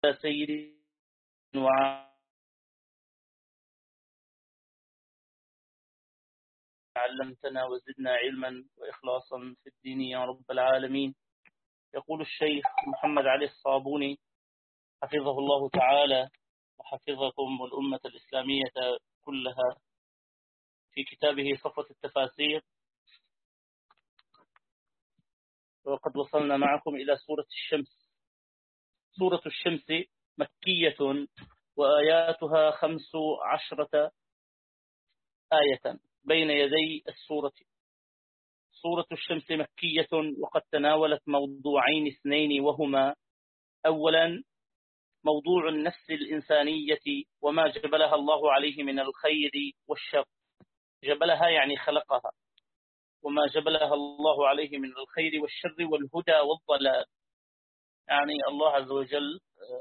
سيدي وعلمتنا وزدنا علما وإخلاصا في الدين يا رب العالمين. يقول الشيخ محمد علي الصابوني حفظه الله تعالى وحفظكم والأمة الإسلامية كلها في كتابه صفوة التفاسير: وقد وصلنا معكم إلى سورة الشمس. سورة الشمس مكية وآياتها 15 آية بين يدي السورة. سورة الشمس مكية وقد تناولت موضوعين اثنين، وهما: أولا موضوع النفس الإنسانية وما جبلها الله عليه من الخير والشر. جبلها يعني خلقها، وما جبلها الله عليه من الخير والشر والهدى والضلال، يعني الله عز وجل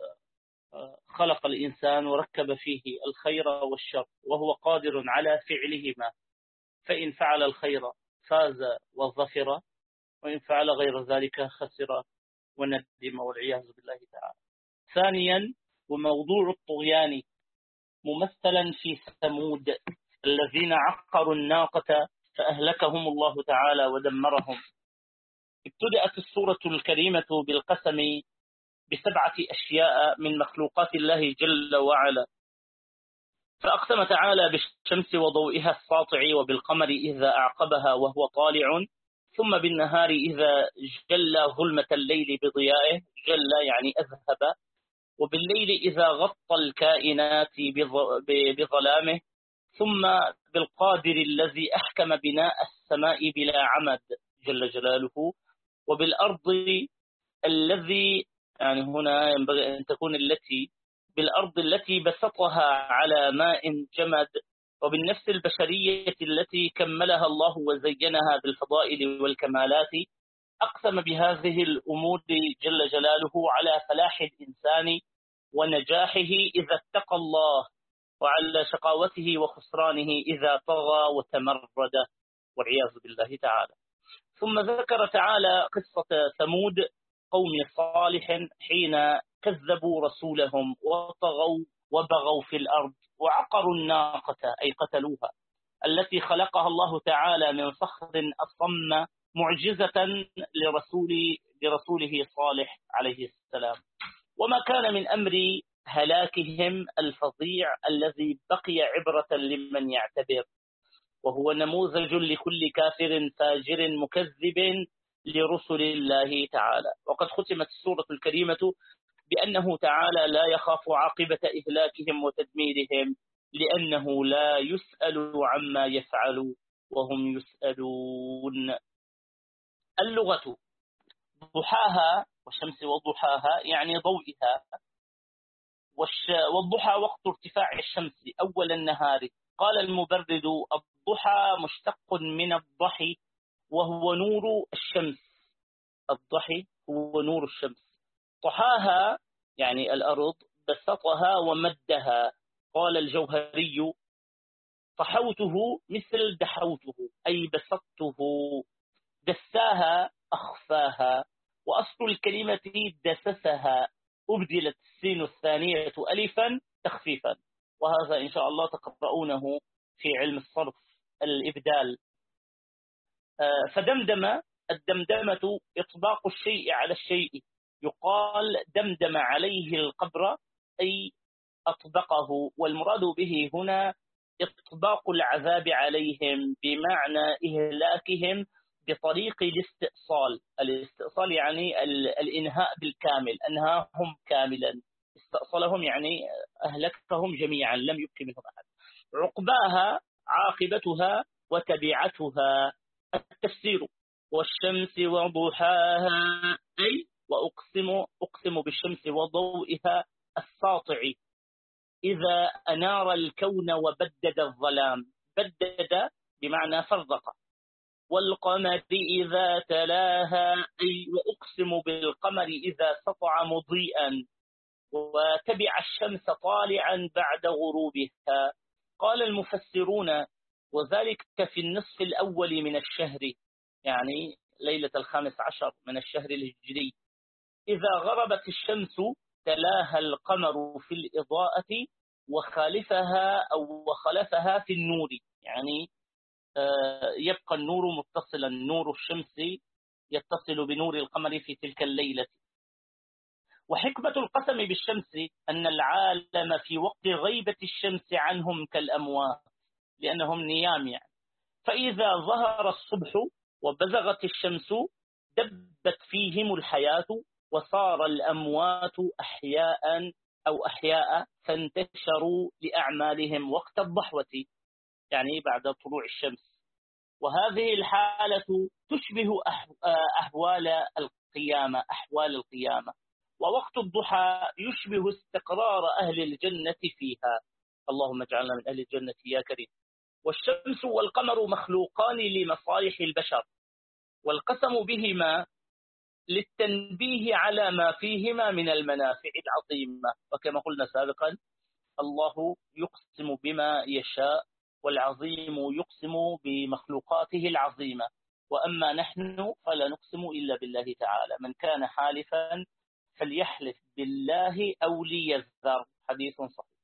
خلق الإنسان وركب فيه الخير والشر، وهو قادر على فعلهما، فإن فعل الخير فاز وظفر، وإن فعل غير ذلك خسر وندم والعياذ بالله تعالى. ثانيا وموضوع الطغيان ممثلا في ثمود الذين عقروا الناقة فأهلكهم الله تعالى ودمرهم. ابتدأت السورة الكريمة بالقسم ب7 أشياء من مخلوقات الله جل وعلا، فأقسم تعالى بالشمس وضوئها الساطع، وبالقمر إذا أعقبها وهو طالع، ثم بالنهار إذا جلى ظلمة الليل بضيائه، جلى يعني أذهب، وبالليل إذا غطى الكائنات بظلامه، ثم بالقادر الذي أحكم بناء السماء بلا عمد جل جلاله، وبالأرض الذي، يعني هنا ينبغي أن تكون التي، بالأرض التي بسطها على ماء جمد، وبالنفس البشرية التي كملها الله وزينها بالفضائل والكمالات. أقسم بهذه الأمور جل جلاله على فلاح الإنسان ونجاحه إذا اتقى الله، وعلى شقاوته وخسرانه إذا طغى وتمرد والعياذ بالله تعالى. ثم ذكر تعالى قصة ثمود قوم صالح حين كذبوا رسولهم وطغوا وبغوا في الأرض وعقروا الناقة أي قتلوها، التي خلقها الله تعالى من صخر أصم معجزة لرسوله صالح عليه السلام. وما كان من أمر هلاكهم الفظيع الذي بقي عبرة لمن يعتبر، وهو نموذج لكل كافر فاجر مكذب لرسل الله تعالى. وقد ختمت السورة الكريمة بأنه تعالى لا يخاف عاقبة إهلاكهم وتدميرهم، لأنه لا يسأل عما يفعل وهم يسألون. اللغة: ضحاها والشمس وضحاها يعني ضوئها، والضحى وقت ارتفاع الشمس أول النهار. قال المبرد: الضحى مشتق من الضحي وهو نور الشمس. الضحي هو نور الشمس. طحاها يعني الأرض، بسطها ومدها. قال الجوهري: طحوته مثل دحوته أي بسطته. دساها أخفاها. وأصل الكلمة دسسها، أبدلت السين الثانية ألفا تخفيفا، وهذا إن شاء الله تقرؤونه في علم الصرف الإبدال. فدمدم، الدمدمة إطباق الشيء على الشيء، يقال دمدم عليه القبر أي أطبقه، والمراد به هنا إطباق العذاب عليهم بمعنى إهلاكهم بطريق الاستئصال. الاستئصال يعني الإنهاء بالكامل، أنهاهم كاملا. استأصلهم يعني أهلكهم جميعا، لم يبق منهم أحد. عقباها عاقبتها وتبعتها. التفسير: والشمس وضحاها أي أقسم بالشمس وضوئها الساطع إذا أنار الكون وبدد الظلام. بدد بمعنى فرق. والقمر إذا تلاها أي وأقسم بالقمر إذا سطع مضيئا، وتبع الشمس طالعا بعد غروبها. قال المفسرون: وذلك في النصف الأول من الشهر، يعني ليلة 15 من الشهر الهجري. إذا غربت الشمس تلاها القمر في الإضاءة وخلفها في النور، يعني يبقى النور متصلا، نور الشمس يتصل بنور القمر في تلك الليلة. وحكمة القسم بالشمس أن العالم في وقت غيبة الشمس عنهم كالأموات، لأنهم نيام يعني. فإذا ظهر الصبح وبزغت الشمس دبت فيهم الحياة، وصار الأموات أحياء فانتشروا لأعمالهم وقت الضحوة، يعني بعد طلوع الشمس. وهذه الحالة تشبه أحوال القيامة. ووقت الضحى يشبه استقرار أهل الجنة فيها، اللهم اجعلنا من أهل الجنة يا كريم. والشمس والقمر مخلوقان لمصالح البشر، والقسم بهما للتنبيه على ما فيهما من المنافع العظيمة. وكما قلنا سابقا، الله يقسم بما يشاء، والعظيم يقسم بمخلوقاته العظيمة، وأما نحن فلا نقسم إلا بالله تعالى. من كان حالفا فليحلف بالله أو ليذر، حديث صحيح.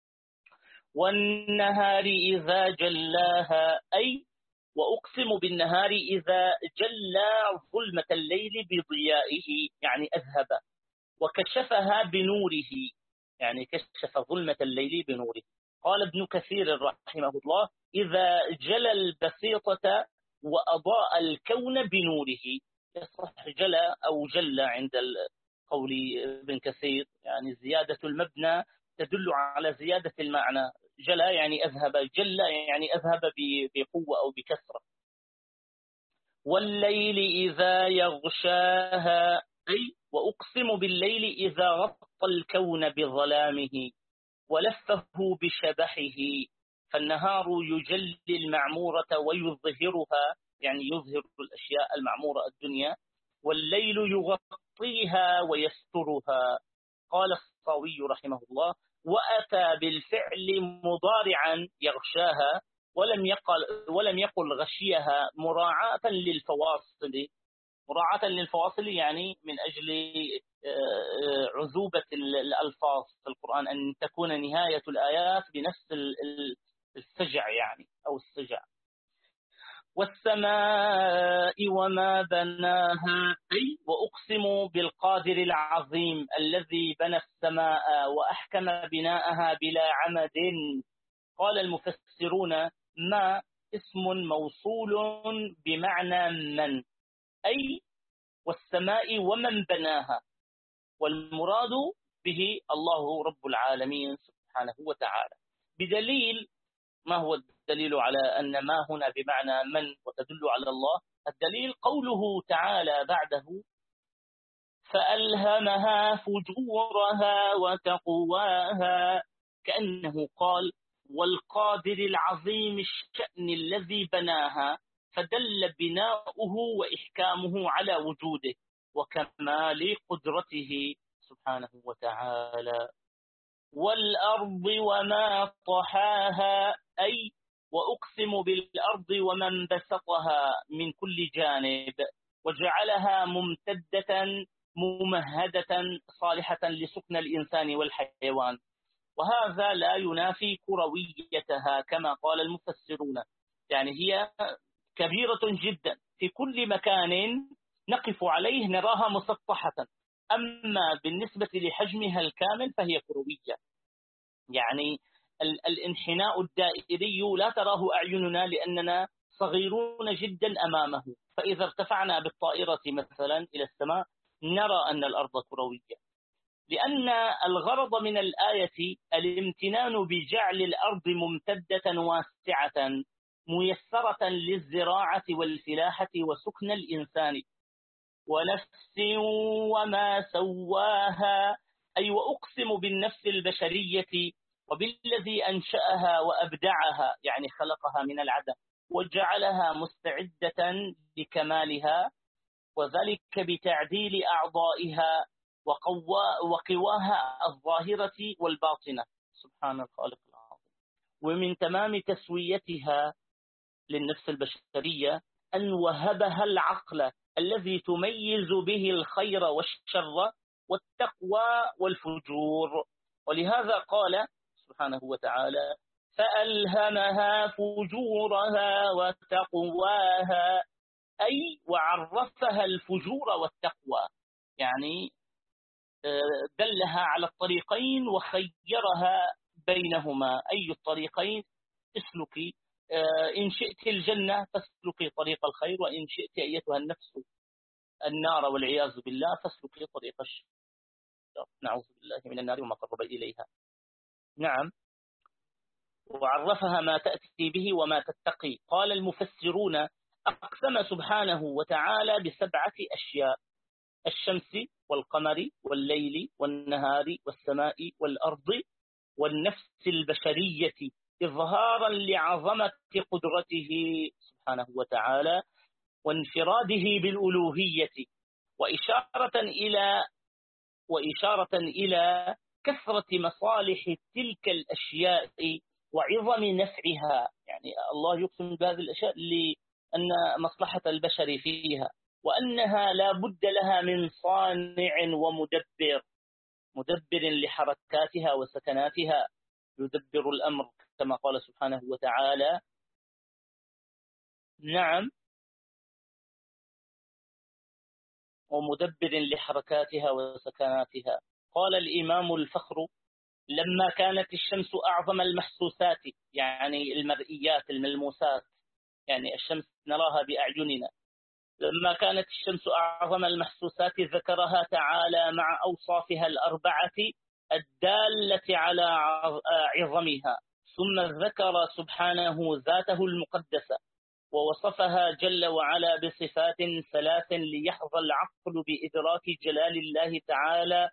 والنهار إذا جلاها، أي وأقسم بالنهار إذا جلى ظلمة الليل بضيائه، يعني أذهب، وكشفها بنوره، يعني كشف ظلمة الليل بنوره. قال ابن كثير رحمه الله: إذا جلى البسيطة وأضاء الكون بنوره. يصح جلى أو جلى عند قول ابن كثير، يعني زيادة المبنى تدل على زيادة المعنى. جلى يعني أذهب، جلى يعني أذهب بقوة أو بكثرة. والليل إذا يغشاها، أي وأقسم بالليل إذا غطى الكون بظلامه ولفه بشبحه. فالنهار يجلي المعمورة ويظهرها، يعني يظهر الأشياء المعمورة الدنيا، والليل يغطيها ويسترها. قال الصاوي رحمه الله: وأتى بالفعل مضارعا يغشاها، ولم يقل غشيها مراعاة للفواصل، يعني من أجل عذوبة الألفاظ في القرآن، أن تكون نهاية الآيات بنفس السجع يعني أو السجع. والسماء وما بناها، أي وأقسم بالقادر العظيم الذي بنى السماء وأحكم بناءها بلا عمد. قال المفسرون: ما اسم موصول بمعنى من، أي والسماء ومن بناها، والمراد به الله رب العالمين سبحانه وتعالى. بدليل، ما هو الدليل على أن ما هنا بمعنى من وتدل على الله؟ الدليل قوله تعالى بعده: فألهمها فجورها وتقواها، كأنه قال: والقادر العظيم الشأن الذي بناها، فدل بناؤه وإحكامه على وجوده وكمال قدرته سبحانه وتعالى. والأرض وما طحاها، أي وأقسم بالأرض ومن بسطها من كل جانب وجعلها ممتدة ممهدة صالحة لسكن الإنسان والحيوان. وهذا لا ينافي كرويتها كما قال المفسرون، يعني هي كبيرة جدا، في كل مكان نقف عليه نراها مسطحة، أما بالنسبة لحجمها الكامل فهي كروية، يعني الانحناء الدائري لا تراه أعيننا لأننا صغيرون جدا أمامه. فإذا ارتفعنا بالطائرة مثلا إلى السماء نرى أن الأرض كروية، لأن الغرض من الآية الامتنان بجعل الأرض ممتدة واسعة ميسرة للزراعة والفلاحة وسكن الإنسان. ونفس وما سواها، أي وأقسم بالنفس البشرية وبالذي أنشأها وأبدعها، يعني خلقها من العدم وجعلها مستعدة لكمالها، وذلك بتعديل أعضائها وقواها الظاهرة والباطنة، سبحان الخالق العظيم. ومن تمام تسويتها للنفس البشرية أن وهبها العقل الذي تميز به الخير والشر والتقوى والفجور. ولهذا قال سبحانه وتعالى: فألهمها فجورها وتقواها، أي وعرفها الفجور والتقوى، يعني دلها على الطريقين وخيرها بينهما، أي الطريقين اسلكي، إن شئت الجنة فاسلكي طريق الخير، وإن شئت أيتها النفس النار والعياذ بالله فاسلكي طريق الشر، نعوذ بالله من النار وما قرب إليها. نعم، وعرفها ما تأتي به وما تتقي. قال المفسرون: أقسم سبحانه وتعالى ب7 أشياء: الشمس والقمر والليل والنهار والسماء والأرض والنفس البشرية، إظهارا لعظمة قدرته سبحانه وتعالى وانفراده بالألوهية، وإشارة إلى كثرة مصالح تلك الأشياء وعظم نفعها. يعني الله يقسم بهذه الأشياء لأن مصلحة البشر فيها، وأنها لا بد لها من صانع مدبر لحركاتها وسكناتها، يدبر الأمر كما قال سبحانه وتعالى. نعم، ومدبر لحركاتها وسكناتها. قال الإمام الفخر: لما كانت الشمس أعظم المحسوسات، يعني المرئيات الملموسات، يعني الشمس نراها بأعيننا، لما كانت الشمس أعظم المحسوسات ذكرها تعالى مع أوصافها الأربعة الدالة على عظمها، ثم ذكر سبحانه ذاته المقدسة ووصفها جل وعلا بصفات 3 ليحظى العقل بإدراك جلال الله تعالى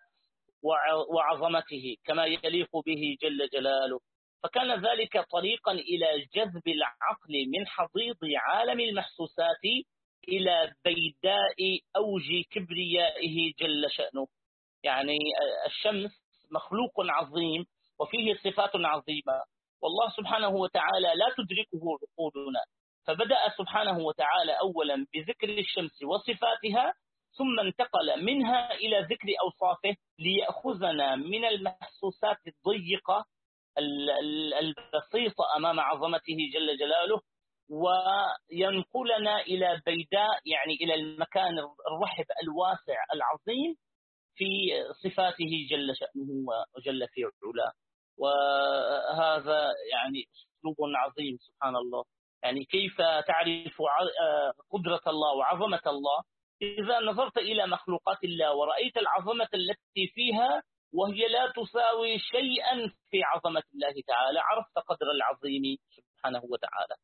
وعظمته كما يليق به جل جلاله. فكان ذلك طريقا إلى جذب العقل من حضيض عالم المحسوسات إلى بيداء أوج كبريائه جل شأنه. يعني الشمس مخلوق عظيم وفيه صفات عظيمة، والله سبحانه وتعالى لا تدركه عقولنا، فبدأ سبحانه وتعالى أولا بذكر الشمس وصفاتها، ثم انتقل منها إلى ذكر أوصافه ليأخذنا من المحسوسات الضيقة البسيطة أمام عظمته جل جلاله، وينقلنا إلى بيداء، يعني إلى المكان الرحب الواسع العظيم في صفاته جل شأنه وجل في علاه. وهذا يعني أسلوب عظيم سبحان الله. يعني كيف تعرف قدرة الله وعظمة الله؟ إذا نظرت إلى مخلوقات الله ورأيت العظمة التي فيها وهي لا تساوي شيئا في عظمة الله تعالى، عرفت قدر العظيم سبحانه وتعالى.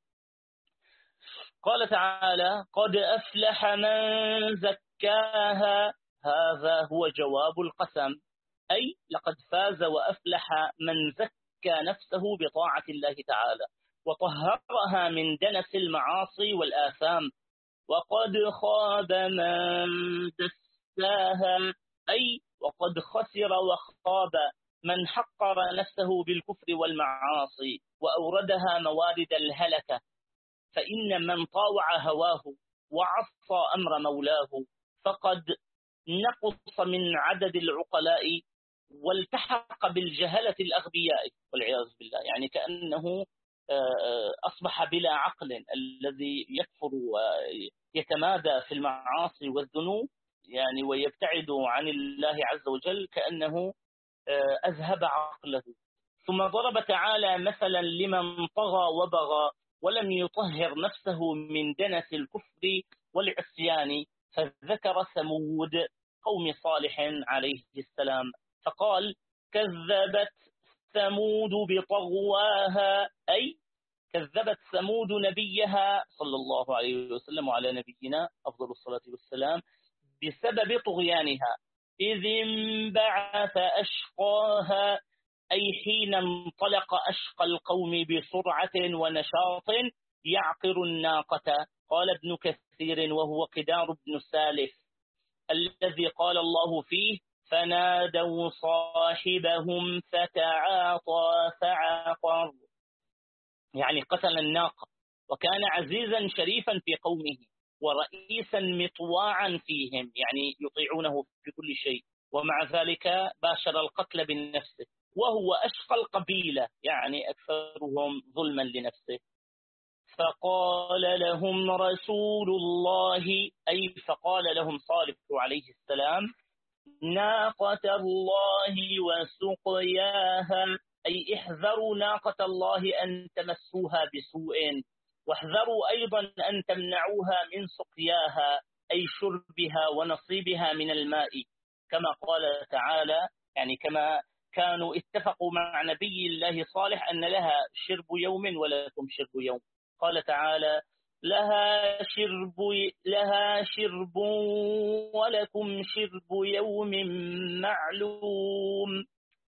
قال تعالى: قد أفلح من زكاها، هذا هو جواب القسم، أي لقد فاز وأفلح من زكى نفسه بطاعة الله تعالى وطهرها من دنس المعاصي والآثام. وقد خاب من دساها، أي وقد خسر وخاب من حقر نفسه بالكفر والمعاصي وأوردها موارد الهلكة. فإن من طاوع هواه وعصى أمر مولاه فقد نقص من عدد العقلاء والتحق بالجهلة الأغبياء والعياذ بالله. يعني كأنه أصبح بلا عقل، الذي يكفر ويتمادى في المعاصي والذنوب يعني ويبتعد عن الله عز وجل كأنه أذهب عقله. ثم ضرب تعالى مثلا لمن طغى وبغى ولم يطهر نفسه من دنس الكفر والعصيان، فذكر ثمود قوم صالح عليه السلام فقال: كذبت ثمود بطغواها، أي كذبت ثمود نبيها صلى الله عليه وسلم وعلى نبينا أفضل الصلاة والسلام بسبب طغيانها، إذ انبعث أشقاها، أي حين انطلق أشقى القوم بسرعة ونشاط يعقر الناقة. قال ابن كثير وهو قدار بن سالف الذي قال الله فيه: فنادوا صاحبهم فتعاطى فعقر، يعني قتل الناقة، وكان عزيزا شريفا في قومه ورئيسا مطواعا فيهم، يعني يطيعونه في كل شيء، ومع ذلك باشر القتل بنفسه، وهو أشقى القبيلة، يعني أكثرهم ظلما لنفسه. فقال لهم رسول الله، أي فقال لهم صالح عليه السلام: ناقة الله وسقياها، أي احذروا ناقة الله أن تمسوها بسوء، واحذروا أيضا أن تمنعوها من سقياها، أي شربها ونصيبها من الماء، كما قال تعالى، يعني كما كانوا اتفقوا مع نبي الله صالح أن لها شرب يوم ولكم شرب يوم. قال تعالى: لها شرب ولكم شرب يوم معلوم.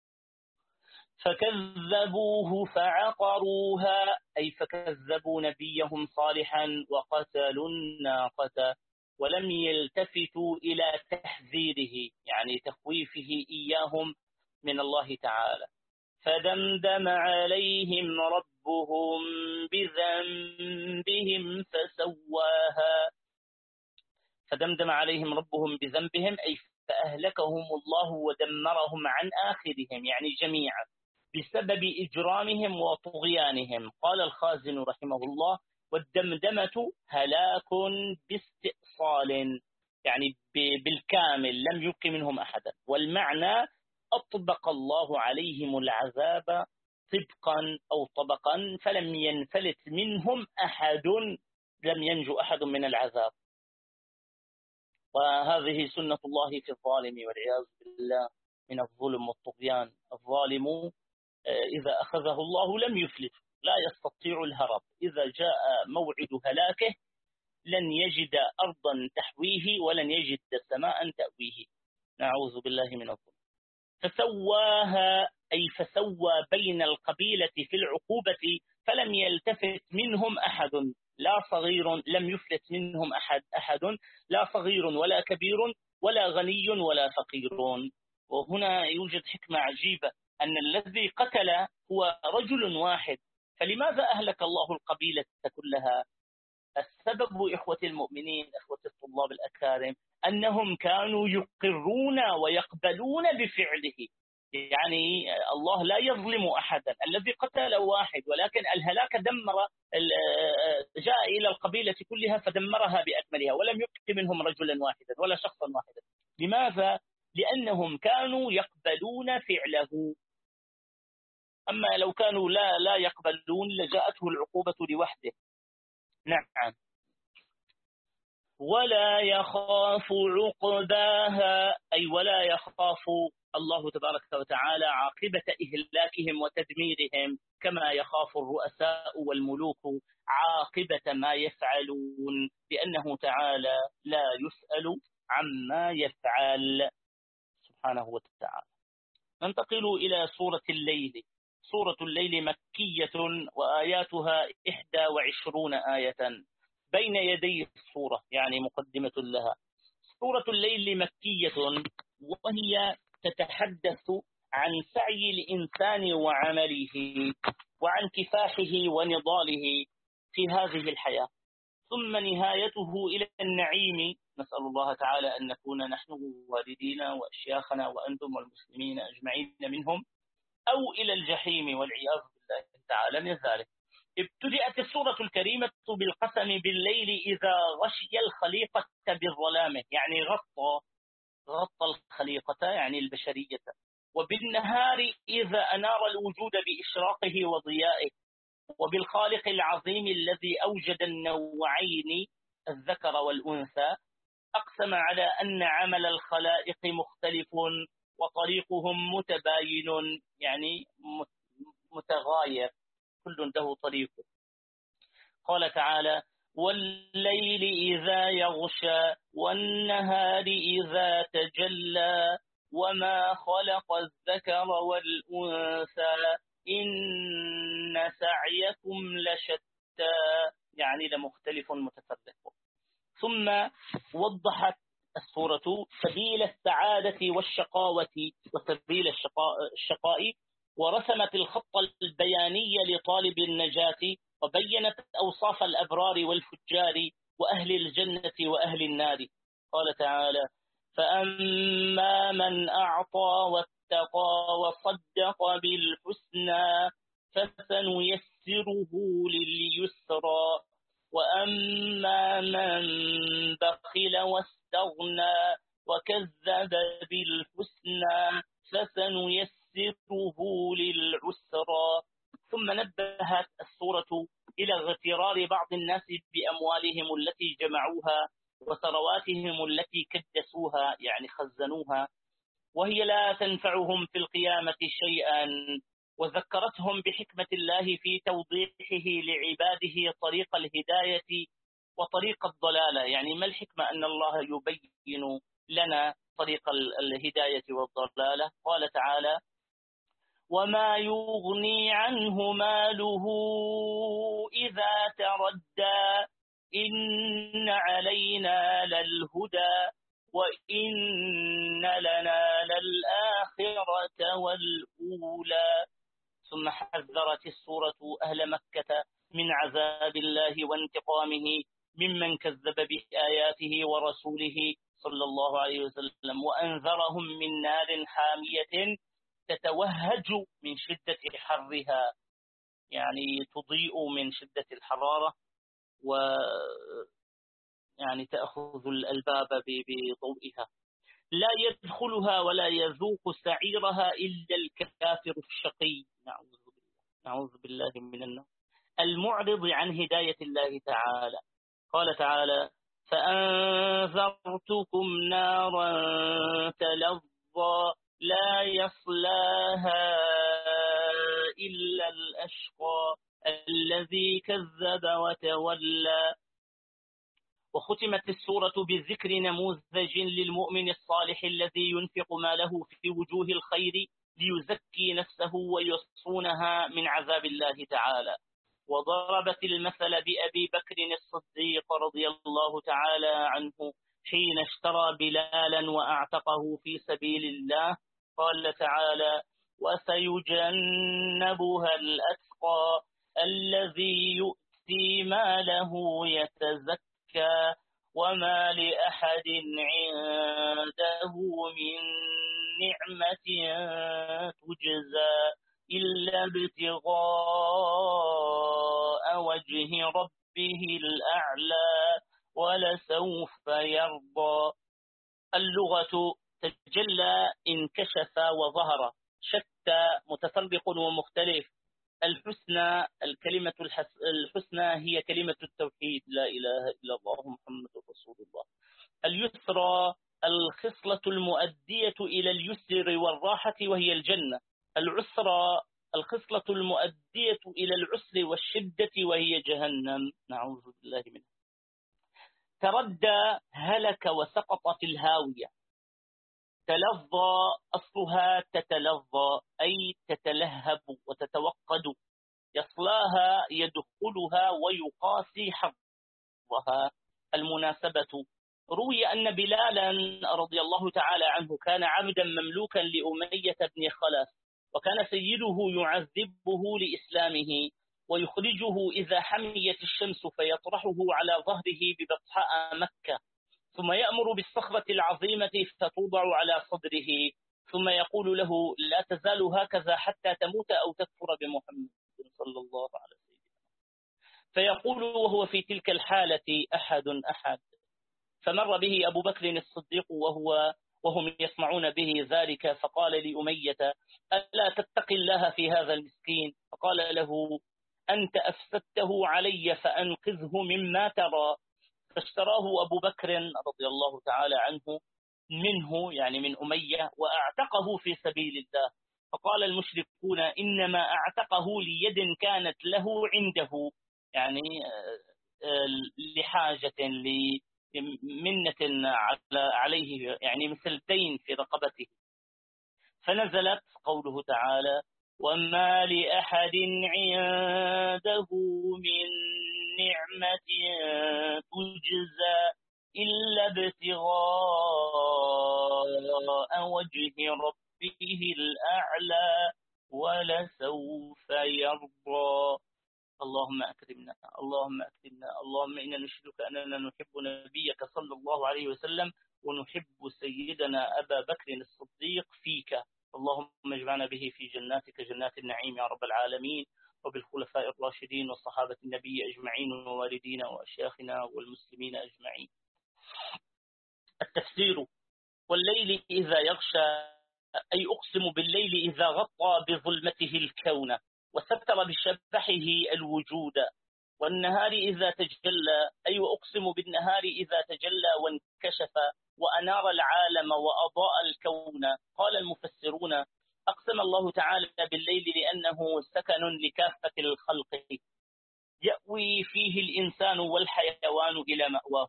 فكذبوه فعقروها، أي فكذبوا نبيهم صالحا وقتلوا الناقة، ولم يلتفتوا إلى تحذيره، يعني تخويفه إياهم من الله تعالى. فدمدم عليهم ربهم بذنبهم فسواها. فدمدم عليهم ربهم بذنبهم، أي فأهلكهم الله ودمرهم عن آخرهم، يعني جميعا، بسبب إجرامهم وطغيانهم. قال الخازن رحمه الله: والدمدمة هلاك باستئصال، يعني بالكامل لم يبق منهم أحدا. والمعنى: أطبق الله عليهم العذاب طبقا أو طبقا، فلم ينفلت منهم أحد، لم ينجو أحد من العذاب. وهذه سنة الله في الظالم والعياذ بالله من الظلم والطغيان. الظالم إذا أخذه الله لم يفلت، لا يستطيع الهرب. إذا جاء موعد هلاكه لن يجد أرضا تحويه ولن يجد سماء تأويه، نعوذ بالله من الظلم. فسواها، أي فسوى بين القبيلة في العقوبة، فلم يلتفت منهم أحد، لا صغير، لم يفلت منهم أحد، لا صغير ولا كبير ولا غني ولا فقير. وهنا يوجد حكمة عجيبة، أن الذي قتل هو رجل واحد، فلماذا أهلك الله القبيلة كلها؟ السبب إخوة المؤمنين، إخوة الطلاب الأكارم، أنهم كانوا يقرون ويقبلون بفعله. يعني الله لا يظلم أحدا. الذي قتل واحد، ولكن الهلاك جاء إلى القبيلة كلها فدمرها بأكملها، ولم يبق منهم رجلا واحدا ولا شخصا واحدا. لماذا؟ لأنهم كانوا يقبلون فعله. أما لو كانوا لا يقبلون لجاءته العقوبة لوحده. نعم. ولا يخاف عقباها، أي ولا يخاف الله تبارك وتعالى عاقبة إهلاكهم وتدميرهم، كما يخاف الرؤساء والملوك عاقبة ما يفعلون، لأنه تعالى لا يسأل عما يفعل سبحانه وتعالى. ننتقل إلى سورة الليل. سورة الليل مكية وآياتها 21 آية. بين يدي السورة يعني مقدمة لها. سورة الليل مكية، وهي تتحدث عن سعي الإنسان وعمله وعن كفاحه ونضاله في هذه الحياة، ثم نهايته إلى النعيم. نسأل الله تعالى أن نكون نحن والدينا وأشياخنا وأنتم والمسلمين أجمعين منهم، أو إلى الجحيم والعياذ بالله تعالى من ذلك. ابتدأت السورة الكريمة بالقسم بالليل إذا غشي الخليقة بالظلامه، يعني غطى الخليقة يعني البشرية، وبالنهار إذا أنار الوجود بإشراقه وضيائه، وبالخالق العظيم الذي أوجد النوعين الذكر والأنثى، أقسم على أن عمل الخلائق مختلف وطريقهم متباين، يعني متغاير، كل له طريقه. قال تعالى: والليل إذا يغشى والنهار إذا تجلى وما خلق الذكر والأنثى إن سعيكم لشتى، يعني لمختلف متفرق. ثم وضحت السورة سبيل السعادة والشقاوة وسبيل الشقاء، ورسمت الخط البياني لطالب النجاة، وبينت أوصاف الأبرار والفجار وأهل الجنة وأهل النار. قال تعالى: فأما من أعطى واتقى وصدق بالحسنى فسنيسره لليسرى وأما من بخل واستغنى وكذب بالحسنى فسنيسره للعسرى. ثم نبهت السورة إلى اغترار بعض الناس بأموالهم التي جمعوها وثرواتهم التي كدسوها يعني خزنوها، وهي لا تنفعهم في القيامة شيئا، وذكرتهم بحكمة الله في توضيحه لعباده طريق الهداية وطريق الضلالة. يعني ما الحكمة أن الله يبين لنا طريق الهداية والضلالة؟ قال تعالى: وما يغني عنه ماله إذا تردى إن علينا للهدى وإن لنا للآخرة والأولى. ثم حذرت السورة أهل مكة من عذاب الله وانتقامه ممن كذب بآياته ورسوله صلى الله عليه وسلم، وأنذرهم من نار حامية تتوهج من شدة حرها، يعني تضيء من شدة الحرارة ويعني تأخذ الألباب بضوئها، لا يدخلها ولا يذوق سعيرها إلا الكافر الشقي، نعوذ بالله من النار، المعرض عن هداية الله تعالى. قال تعالى: فأنذرتكم نارا تلظى لا يصلاها إلا الأشقى الذي كذب وتولى. وختمت السورة بذكر نموذج للمؤمن الصالح الذي ينفق ماله في وجوه الخير ليزكي نفسه ويصونها من عذاب الله تعالى، وضربت المثل بأبي بكر الصديق رضي الله تعالى عنه حين اشترى بلالا وأعتقه في سبيل الله. قال تعالى: وسيجنبها الأتقى الذي يؤتي ماله يتزكى وما لأحد عنده من نعمة تجزى إلا ابتغاء وجه ربه الأعلى ولسوف يرضى. اللغة تجلى انكشف وظهر، شتى متفرق ومختلف. الحسنى الكلمة الحسنى هي كلمة التوحيد، لا إله إلا الله محمد رسول الله. اليسرى الخصلة المؤدية إلى اليسر والراحة وهي الجنة. العسرى الخصلة المؤدية إلى العسر والشدة وهي جهنم، نعوذ بالله منها. تردى هلك وسقط في الهاوية. تلظى أصلها تتلظى أي تتلهب وتتوقد. يصلاها يدخلها ويقاسي حظها. المناسبة: روي أن بلالا رضي الله تعالى عنه كان عبدا مملوكا لأمية بن خلف، وكان سيده يعذبه لإسلامه ويخرجه إذا حميت الشمس فيطرحه على ظهره ببطحاء مكة، ثم يأمر بالصخرة العظيمة فتوضع على صدره، ثم يقول له: لا تزال هكذا حتى تموت أو تكفر بمحمد صلى الله عليه وسلم. فيقول وهو في تلك الحالة: أحد أحد. فمر به أبو بكر الصديق وهم يسمعون به ذلك، فقال لأمية: ألا تتقي الله في هذا المسكين؟ فقال له: أنت أفسدته علي فأنقذه مما ترى. فاشتراه أبو بكر رضي الله تعالى عنه منه، يعني من أمية، وأعتقه في سبيل الله. فقال المشركون: إنما أعتقه ليد كانت له عنده، يعني لحاجة لمنة عليه، يعني مثل دين في رقبته. فنزلت قوله تعالى: وما لأحد عنده من نعمة تجزى إلا ابتغاء وجه ربه الأعلى ولسوف يرضى. اللهم أكرمنا، اللهم أكرمنا، اللهم إنا نشهدك أننا نحب نبيك صلى الله عليه وسلم ونحب سيدنا أبا بكر الصديق فيك، اللهم اجمعنا به في جناتك جنات النعيم يا رب العالمين، وبالخلفاء الراشدين وصحابة النبي أجمعين ووالدينا وأشياخنا والمسلمين أجمعين. التفسير: والليل إذا يغشى، أي أقسم بالليل إذا غطى بظلمته الكون وستر بشبحه الوجود، والنهار إذا تجلى، أي أقسم بالنهار إذا تجلى وانكشف وأنار العالم وأضاء الكون. قال المفسرون: أقسم الله تعالى بالليل لأنه سكن لكافة الخلق، يأوي فيه الإنسان والحيوان إلى مأواه،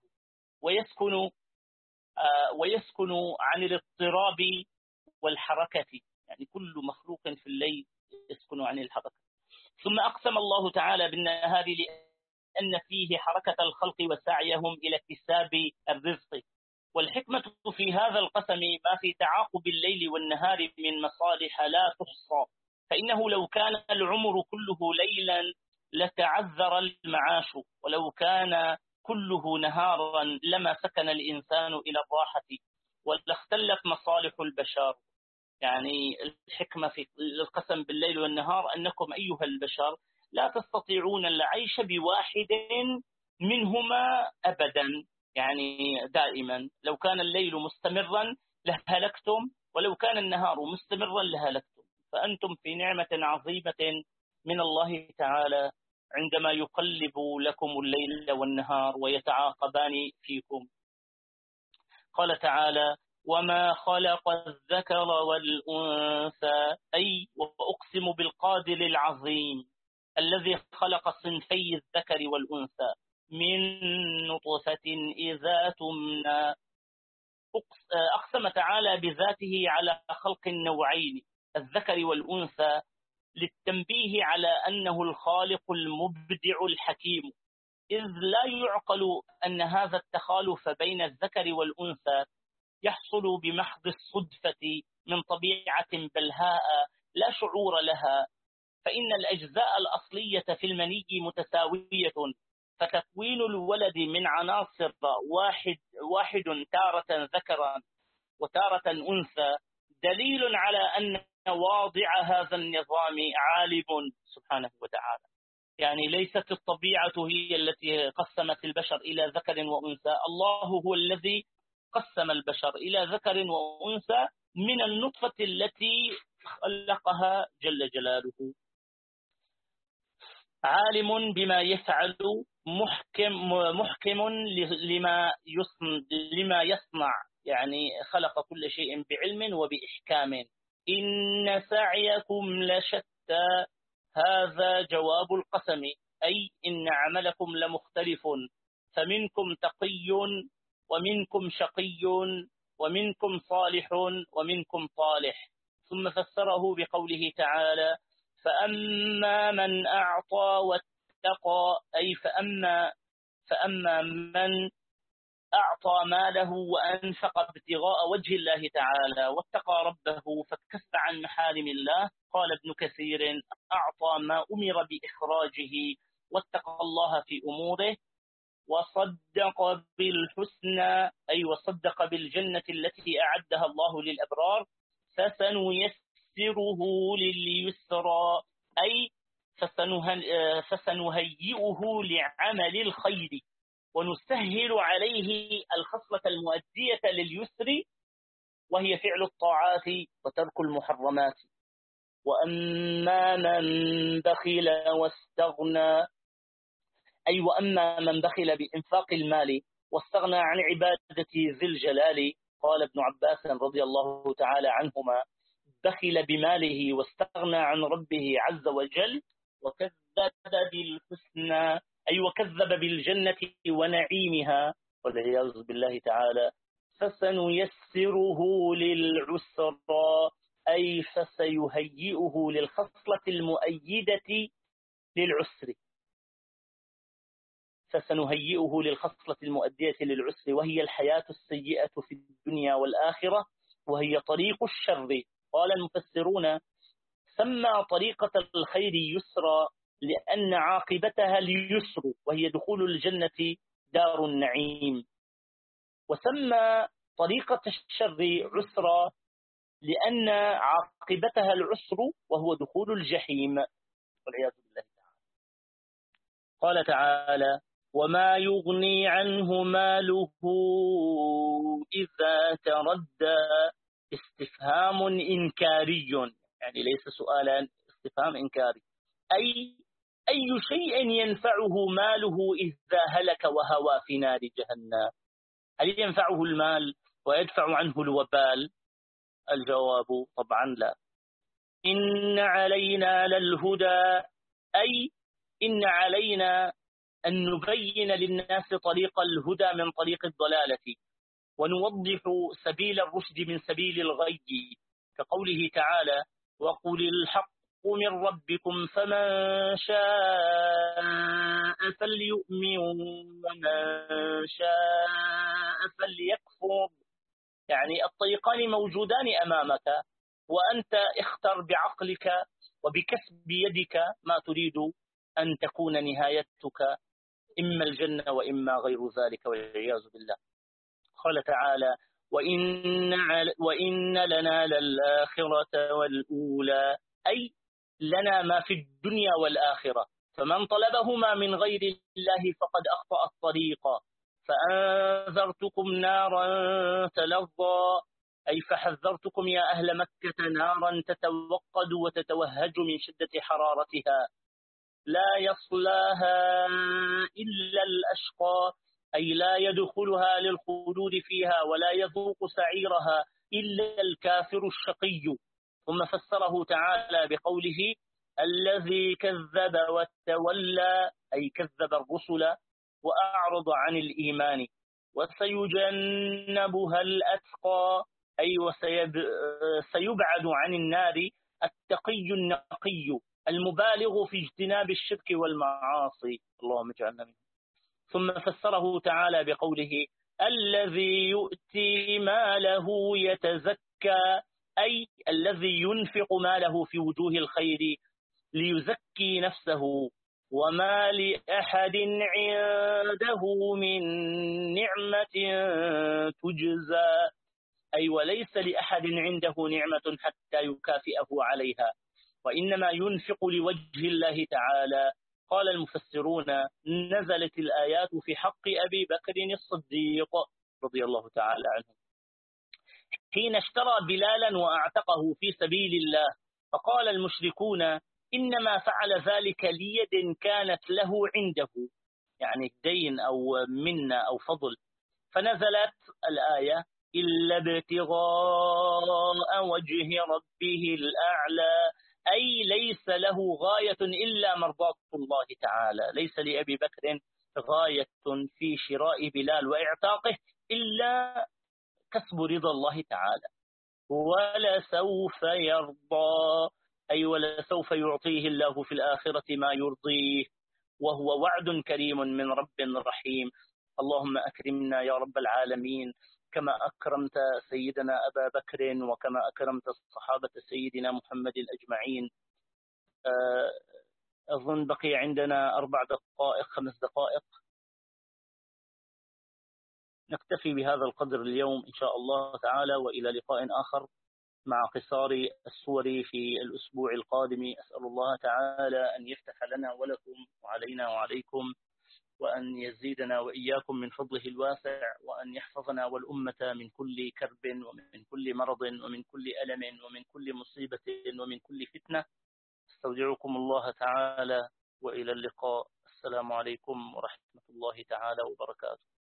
ويسكن عن الاضطراب والحركة، يعني كل مخلوق في الليل يسكن عن الحركة. ثم أقسم الله تعالى بالنهار لأن فيه حركة الخلق وسعيهم إلى اكتساب الرزق. والحكمة في هذا القسم ما في تعاقب الليل والنهار من مصالح لا تحصى، فإنه لو كان العمر كله ليلا لتعذر المعاش، ولو كان كله نهارا لما سكن الإنسان إلى الراحة ولاختلت مصالح البشر. يعني الحكمة في القسم بالليل والنهار أنكم أيها البشر لا تستطيعون العيش بواحد منهما أبدا، يعني دائما. لو كان الليل مستمرا لهلكتم، ولو كان النهار مستمرا لهلكتم. فأنتم في نعمة عظيمة من الله تعالى عندما يقلب لكم الليل والنهار ويتعاقبان فيكم. قال تعالى: وما خلق الذكر والأنثى، أي وأقسم بالقادر العظيم الذي خلق صنفي الذكر والأنثى من نطفة إذا تمنى. أقسم تعالى بذاته على خلق النوعين الذكر والأنثى للتنبيه على أنه الخالق المبدع الحكيم، إذ لا يعقل أن هذا التخالف بين الذكر والأنثى يحصل بمحض الصدفة من طبيعة بلهاء لا شعور لها، فإن الأجزاء الأصلية في المني متساوية، فتكوين الولد من عناصر واحد تارة ذكرا وتارة أنثى دليل على أن واضع هذا النظام عالم سبحانه وتعالى. يعني ليست الطبيعة هي التي قسمت البشر إلى ذكر وأنثى، الله هو الذي قسم البشر إلى ذكر وأنثى من النطفة التي خلقها جل جلاله. عالم بما يفعل، محكم لما يصنع، يعني خلق كل شيء بعلم وبإحكام. إن سعيكم لشتى، هذا جواب القسم، أي إن عملكم لمختلف، فمنكم تقي ومنكم شقي ومنكم صالح ومنكم طالح. ثم فسره بقوله تعالى: فأما من أعطى واتقى، أي فأما من أعطى ماله وأنفق ابتغاء وجه الله تعالى واتقى ربه فكف عن محارم الله. قال ابن كثير: أعطى ما أمر بإخراجه واتقى الله في أموره، وصدق بالحسنى، أي وصدق بالجنة التي أعدها الله للأبرار، فسنيسره لليسرى، أي فسنهيئه لعمل الخير ونسهل عليه الخصلة المؤدية لليسر، وهي فعل الطاعات وترك المحرمات. وأما من بخل واستغنى، أي وأما من بخل بإنفاق المال واستغنى عن عبادة ذي الجلال. قال ابن عباس رضي الله تعالى عنهما: بخل بماله واستغنى عن ربه عز وجل وكذب بالحسنى، أي وكذب بالجنة ونعيمها، والعياذ بالله تعالى. فسنيسره للعسرى، أي فسيهيئه للخصلة المؤيدة للعسر، فسنهيئه للخصلة المؤدية للعسر، وهي الحياة السيئة في الدنيا والآخرة، وهي طريق الشر. قال المفسرون: سمى طريقة الخير يسرا لأن عاقبتها اليسر، وهي دخول الجنة دار النعيم. وسمى طريقة الشر عسرى لأن عاقبتها العسر وهو دخول الجحيم والعياذ بالله تعالى. قال تعالى: وما يغني عنه ماله إذا تردى. استفهام إنكاري، يعني ليس سؤالا، استفهام إنكاري. أي شيء ينفعه ماله إذا هلك وهوى في نار جهنم؟ هل ينفعه المال ويدفع عنه الوبال؟ الجواب طبعا لا. إن علينا للهدى، أي إن علينا أن نبين للناس طريق الهدى من طريق الضلالة، ونوضح سبيل الرشد من سبيل الغي، كقوله تعالى: وقل الحق من ربكم فمن شاء فليؤمن ومن شاء فليكفر. يعني الطريقان موجودان أمامك، وأنت اختر بعقلك وبكسب يدك ما تريد أن تكون نهايتك، إما الجنة وإما غير ذلك والعياذ بالله. قال تعالى: وإن لنا للآخرة والأولى، أي لنا ما في الدنيا والآخرة، فمن طلبهما من غير الله فقد أخطأ الطريق. فأنذرتكم نارا تلظى، أي فحذرتكم يا أهل مكة نارا تتوقد وتتوهج من شدة حرارتها، لا يصلاها إلا الأشقى، أي لا يدخلها للخلود فيها ولا يذوق سعيرها إلا الكافر الشقي. ثم فسره تعالى بقوله: الذي كذب وتولى، أي كذب الرسل وأعرض عن الإيمان. وسيجنبها الأتقى، أي سيبعد عن النار التقي النقي المبالغ في اجتناب الشرك والمعاصي، اللهم اجعلنا منه. ثم فسره تعالى بقوله: الذي يؤتي ماله يتزكى، أي الذي ينفق ماله في وجوه الخير ليزكي نفسه. وما لأحد عنده من نعمة تجزى، أي وليس لأحد عنده نعمة حتى يكافئه عليها، وإنما ينفق لوجه الله تعالى. قال المفسرون: نزلت الآيات في حق أبي بكر الصديق رضي الله تعالى عنه حين اشترى بلالا وأعتقه في سبيل الله، فقال المشركون: إنما فعل ذلك ليد كانت له عنده، يعني دين أو منة أو فضل. فنزلت الآية: إلا ابتغاء وجه ربه الأعلى، أي ليس له غاية إلا مرضاة الله تعالى، ليس لأبي بكر غاية في شراء بلال وإعتاقه إلا كسب رضا الله تعالى. ولسوف يرضى، أي ولسوف يعطيه الله في الآخرة ما يرضيه، وهو وعد كريم من رب رحيم. اللهم أكرمنا يا رب العالمين كما أكرمت سيدنا أبا بكر وكما أكرمت الصحابة سيدنا محمد أجمعين. أظن بقي عندنا 4 دقائق 5 دقائق، نكتفي بهذا القدر اليوم إن شاء الله تعالى، وإلى لقاء آخر مع قصار السور في الأسبوع القادم. أسأل الله تعالى أن يفتح لنا ولكم وعلينا وعليكم، وأن يزيدنا وإياكم من فضله الواسع، وأن يحفظنا والأمة من كل كرب ومن كل مرض ومن كل ألم ومن كل مصيبة ومن كل فتنة. استودعكم الله تعالى وإلى اللقاء. السلام عليكم ورحمة الله تعالى وبركاته.